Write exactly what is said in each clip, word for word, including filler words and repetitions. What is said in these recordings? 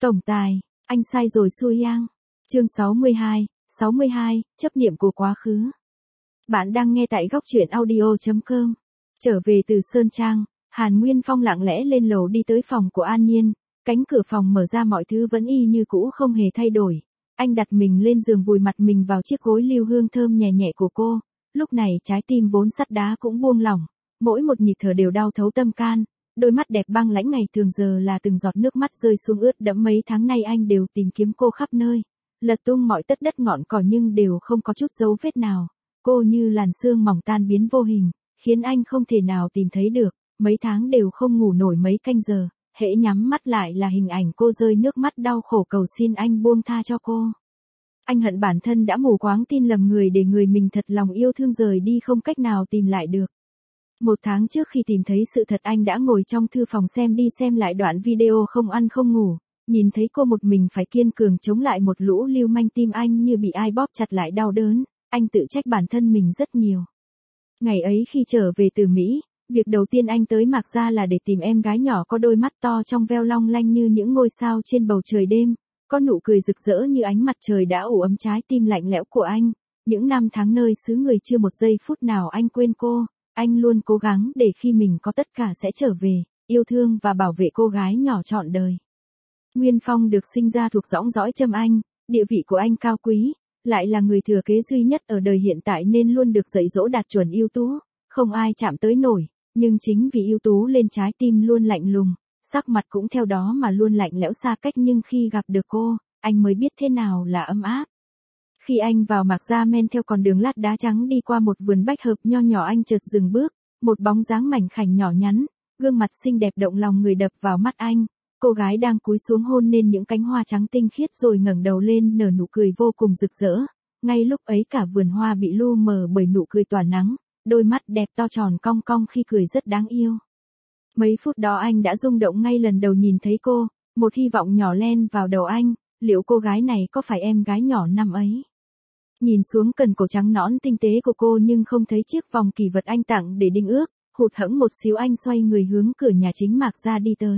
Tổng tài, anh sai rồi xui yang. Chương sáu mươi hai, sáu mươi hai, chấp niệm của quá khứ. Bạn đang nghe tại góc truyện audio chấm com. Trở về từ Sơn Trang, Hàn Nguyên Phong lặng lẽ lên lầu đi tới phòng của An Nhiên, cánh cửa phòng mở ra mọi thứ vẫn y như cũ không hề thay đổi. Anh đặt mình lên giường vùi mặt mình vào chiếc gối lưu hương thơm nhẹ nhẹ của cô, lúc này trái tim vốn sắt đá cũng buông lỏng, mỗi một nhịp thở đều đau thấu tâm can. Đôi mắt đẹp băng lãnh ngày thường giờ là từng giọt nước mắt rơi xuống ướt đẫm. Mấy tháng nay anh đều tìm kiếm cô khắp nơi, lật tung mọi tất đất ngọn cỏ nhưng đều không có chút dấu vết nào. Cô như làn sương mỏng tan biến vô hình, khiến anh không thể nào tìm thấy được. Mấy tháng đều không ngủ nổi mấy canh giờ, hễ nhắm mắt lại là hình ảnh cô rơi nước mắt đau khổ cầu xin anh buông tha cho cô. Anh hận bản thân đã mù quáng tin lầm người để người mình thật lòng yêu thương rời đi không cách nào tìm lại được. Một tháng trước khi tìm thấy sự thật anh đã ngồi trong thư phòng xem đi xem lại đoạn video không ăn không ngủ, nhìn thấy cô một mình phải kiên cường chống lại một lũ lưu manh, tim anh như bị ai bóp chặt lại đau đớn, anh tự trách bản thân mình rất nhiều. Ngày ấy khi trở về từ Mỹ, việc đầu tiên anh tới Mạc Gia là để tìm em gái nhỏ có đôi mắt to trong veo long lanh như những ngôi sao trên bầu trời đêm, có nụ cười rực rỡ như ánh mặt trời đã ủ ấm trái tim lạnh lẽo của anh. Những năm tháng nơi xứ người chưa một giây phút nào anh quên cô. Anh luôn cố gắng để khi mình có tất cả sẽ trở về, yêu thương và bảo vệ cô gái nhỏ trọn đời. Nguyên Phong được sinh ra thuộc dõng dõi Trâm Anh, địa vị của anh cao quý, lại là người thừa kế duy nhất ở đời hiện tại nên luôn được dạy dỗ đạt chuẩn ưu tú, không ai chạm tới nổi, nhưng chính vì ưu tú lên trái tim luôn lạnh lùng, sắc mặt cũng theo đó mà luôn lạnh lẽo xa cách, nhưng khi gặp được cô, anh mới biết thế nào là ấm áp. Khi anh vào Mạc Gia men theo con đường lát đá trắng đi qua một vườn bách hợp nho nhỏ, anh chợt dừng bước, một bóng dáng mảnh khảnh nhỏ nhắn, gương mặt xinh đẹp động lòng người đập vào mắt anh. Cô gái đang cúi xuống hôn lên những cánh hoa trắng tinh khiết rồi ngẩng đầu lên nở nụ cười vô cùng rực rỡ. Ngay lúc ấy cả vườn hoa bị lu mờ bởi nụ cười tỏa nắng, đôi mắt đẹp to tròn cong cong khi cười rất đáng yêu. Mấy phút đó anh đã rung động ngay lần đầu nhìn thấy cô, một hy vọng nhỏ len vào đầu anh, liệu cô gái này có phải em gái nhỏ năm ấy? Nhìn xuống cần cổ trắng nõn tinh tế của cô nhưng không thấy chiếc vòng kỷ vật anh tặng để đính ước, hụt hẫng một xíu anh xoay người hướng cửa nhà chính Mạc Gia đi tới.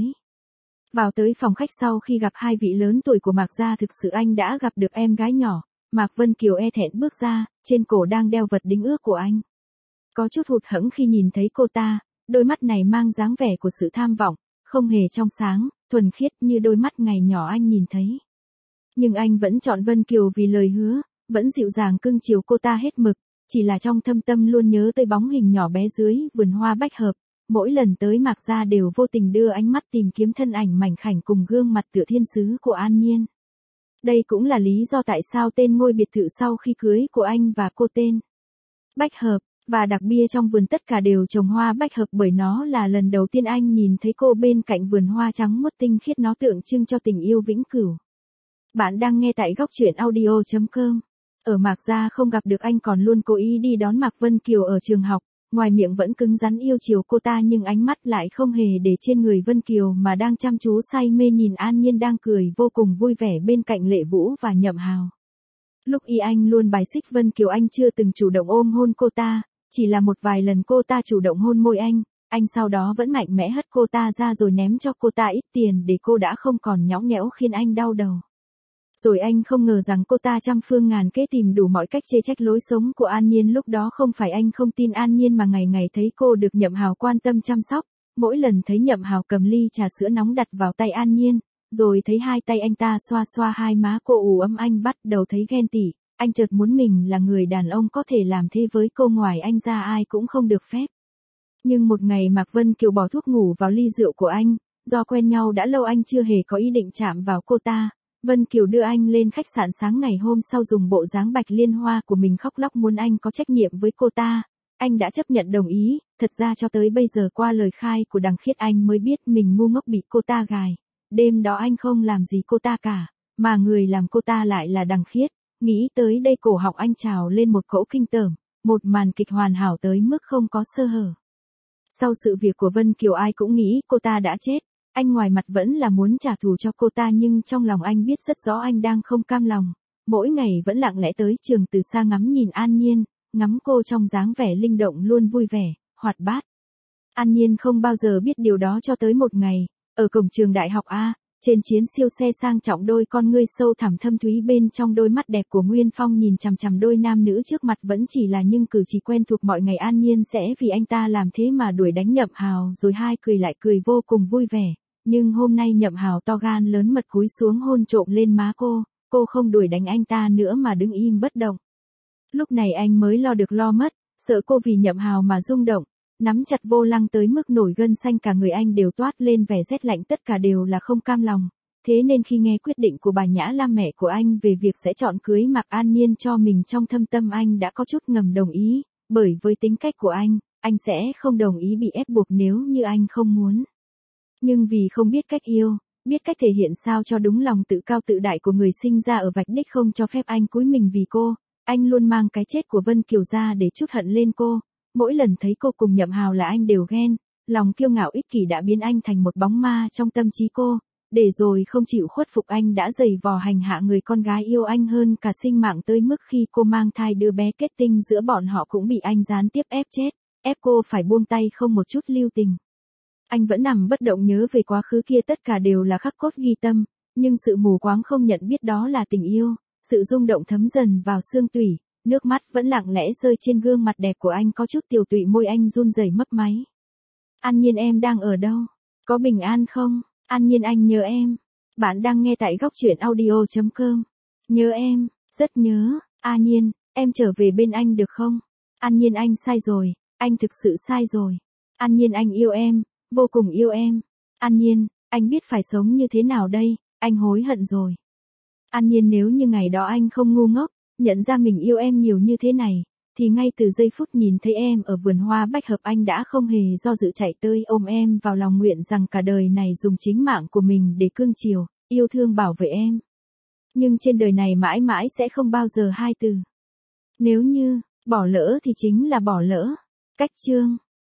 Vào tới phòng khách sau khi gặp hai vị lớn tuổi của Mạc Gia, thực sự anh đã gặp được em gái nhỏ. Mạc Vân Kiều e thẹn bước ra, trên cổ đang đeo vật đính ước của anh. Có chút hụt hẫng khi nhìn thấy cô ta, đôi mắt này mang dáng vẻ của sự tham vọng, không hề trong sáng, thuần khiết như đôi mắt ngày nhỏ anh nhìn thấy. Nhưng anh vẫn chọn Vân Kiều vì lời hứa, vẫn dịu dàng cưng chiều cô ta hết mực, chỉ là trong thâm tâm luôn nhớ tới bóng hình nhỏ bé dưới vườn hoa bách hợp. Mỗi lần tới Mạc Gia đều vô tình đưa ánh mắt tìm kiếm thân ảnh mảnh khảnh cùng gương mặt tựa thiên sứ của An Nhiên. Đây cũng là lý do tại sao tên ngôi biệt thự sau khi cưới của anh và cô tên Bách Hợp, và đặc bia trong vườn tất cả đều trồng hoa bách hợp, bởi nó là lần đầu tiên anh nhìn thấy cô bên cạnh vườn hoa trắng muốt tinh khiết, nó tượng trưng cho tình yêu vĩnh cửu. Bạn đang nghe tại góc truyện audio chấm com. Ở Mạc Gia không gặp được anh còn luôn cố ý đi đón Mạc Vân Kiều ở trường học, ngoài miệng vẫn cứng rắn yêu chiều cô ta nhưng ánh mắt lại không hề để trên người Vân Kiều mà đang chăm chú say mê nhìn An Nhiên đang cười vô cùng vui vẻ bên cạnh Lệ Vũ và Nhậm Hào. Lúc y anh luôn bài xích Vân Kiều, anh chưa từng chủ động ôm hôn cô ta, chỉ là một vài lần cô ta chủ động hôn môi anh, anh sau đó vẫn mạnh mẽ hất cô ta ra rồi ném cho cô ta ít tiền để cô đã không còn nhõng nhẽo khiến anh đau đầu. Rồi anh không ngờ rằng cô ta trăm phương ngàn kế tìm đủ mọi cách chê trách lối sống của An Nhiên. Lúc đó không phải anh không tin An Nhiên mà ngày ngày thấy cô được Nhậm Hào quan tâm chăm sóc, mỗi lần thấy Nhậm Hào cầm ly trà sữa nóng đặt vào tay An Nhiên, rồi thấy hai tay anh ta xoa xoa hai má cô ủ ấm, anh bắt đầu thấy ghen tị. Anh chợt muốn mình là người đàn ông có thể làm thế với cô, ngoài anh ra ai cũng không được phép. Nhưng một ngày Mạc Vân Kiều bỏ thuốc ngủ vào ly rượu của anh, do quen nhau đã lâu anh chưa hề có ý định chạm vào cô ta. Vân Kiều đưa anh lên khách sạn sáng ngày hôm sau, dùng bộ dáng bạch liên hoa của mình khóc lóc muốn anh có trách nhiệm với cô ta. Anh đã chấp nhận đồng ý, thật ra cho tới bây giờ qua lời khai của Đằng Khiết anh mới biết mình ngu ngốc bị cô ta gài. Đêm đó anh không làm gì cô ta cả, mà người làm cô ta lại là Đằng Khiết. Nghĩ tới đây cổ họng anh trào lên một cỗ kinh tởm, một màn kịch hoàn hảo tới mức không có sơ hở. Sau sự việc của Vân Kiều ai cũng nghĩ cô ta đã chết. Anh ngoài mặt vẫn là muốn trả thù cho cô ta nhưng trong lòng anh biết rất rõ anh đang không cam lòng. Mỗi ngày vẫn lặng lẽ tới trường từ xa ngắm nhìn An Nhiên, ngắm cô trong dáng vẻ linh động luôn vui vẻ, hoạt bát. An Nhiên không bao giờ biết điều đó cho tới một ngày, ở cổng trường đại học A, Trên chiến siêu xe sang trọng, đôi con ngươi sâu thẳm thâm thúy bên trong đôi mắt đẹp của Nguyên Phong nhìn chằm chằm đôi nam nữ trước mặt vẫn chỉ là nhưng cử chỉ quen thuộc mọi ngày. An Nhiên sẽ vì anh ta làm thế mà đuổi đánh Nhậm Hào, rồi hai cười lại cười vô cùng vui vẻ. Nhưng hôm nay Nhậm Hào to gan lớn mật cúi xuống hôn trộm lên má cô, cô không đuổi đánh anh ta nữa mà đứng im bất động. Lúc này anh mới lo được lo mất, sợ cô vì Nhậm Hào mà rung động, nắm chặt vô lăng tới mức nổi gân xanh cả người anh đều toát lên vẻ rét lạnh, tất cả đều là không cam lòng. Thế nên khi nghe quyết định của bà Nhã Lam mẹ của anh về việc sẽ chọn cưới Mạc An Nhiên cho mình, trong thâm tâm anh đã có chút ngầm đồng ý, bởi với tính cách của anh, anh sẽ không đồng ý bị ép buộc nếu như anh không muốn. Nhưng vì không biết cách yêu, biết cách thể hiện sao cho đúng lòng tự cao tự đại của người sinh ra ở vạch đích không cho phép anh cúi mình vì cô, anh luôn mang cái chết của Vân Kiều ra để trút hận lên cô. Mỗi lần thấy cô cùng Nhậm Hào là anh đều ghen, lòng kiêu ngạo ích kỷ đã biến anh thành một bóng ma trong tâm trí cô, để rồi không chịu khuất phục anh đã giày vò hành hạ người con gái yêu anh hơn cả sinh mạng, tới mức khi cô mang thai đứa bé kết tinh giữa bọn họ cũng bị anh gián tiếp ép chết, ép cô phải buông tay không một chút lưu tình. Anh vẫn nằm bất động nhớ về quá khứ kia, tất cả đều là khắc cốt ghi tâm, nhưng sự mù quáng không nhận biết đó là tình yêu, sự rung động thấm dần vào xương tủy. Nước mắt vẫn lặng lẽ rơi trên gương mặt đẹp của anh, có chút tiều tụy, môi anh run rẩy mấp máy. An Nhiên, em đang ở đâu? Có bình an không? An Nhiên, anh nhớ em. Bạn đang nghe tại góc truyện audio chấm com. Nhớ em, rất nhớ. An Nhiên, em trở về bên anh được không? An Nhiên, anh sai rồi, anh thực sự sai rồi. An Nhiên, anh yêu em, vô cùng yêu em. An Nhiên, anh biết phải sống như thế nào đây, anh hối hận rồi. An Nhiên, nếu như ngày đó anh không ngu ngốc, nhận ra mình yêu em nhiều như thế này, thì ngay từ giây phút nhìn thấy em ở vườn hoa bách hợp anh đã không hề do dự chạy tới ôm em vào lòng, nguyện rằng cả đời này dùng chính mạng của mình để cưng chiều, yêu thương, bảo vệ em. Nhưng trên đời này mãi mãi sẽ không bao giờ hai từ nếu như, bỏ lỡ thì chính là bỏ lỡ. Cách chương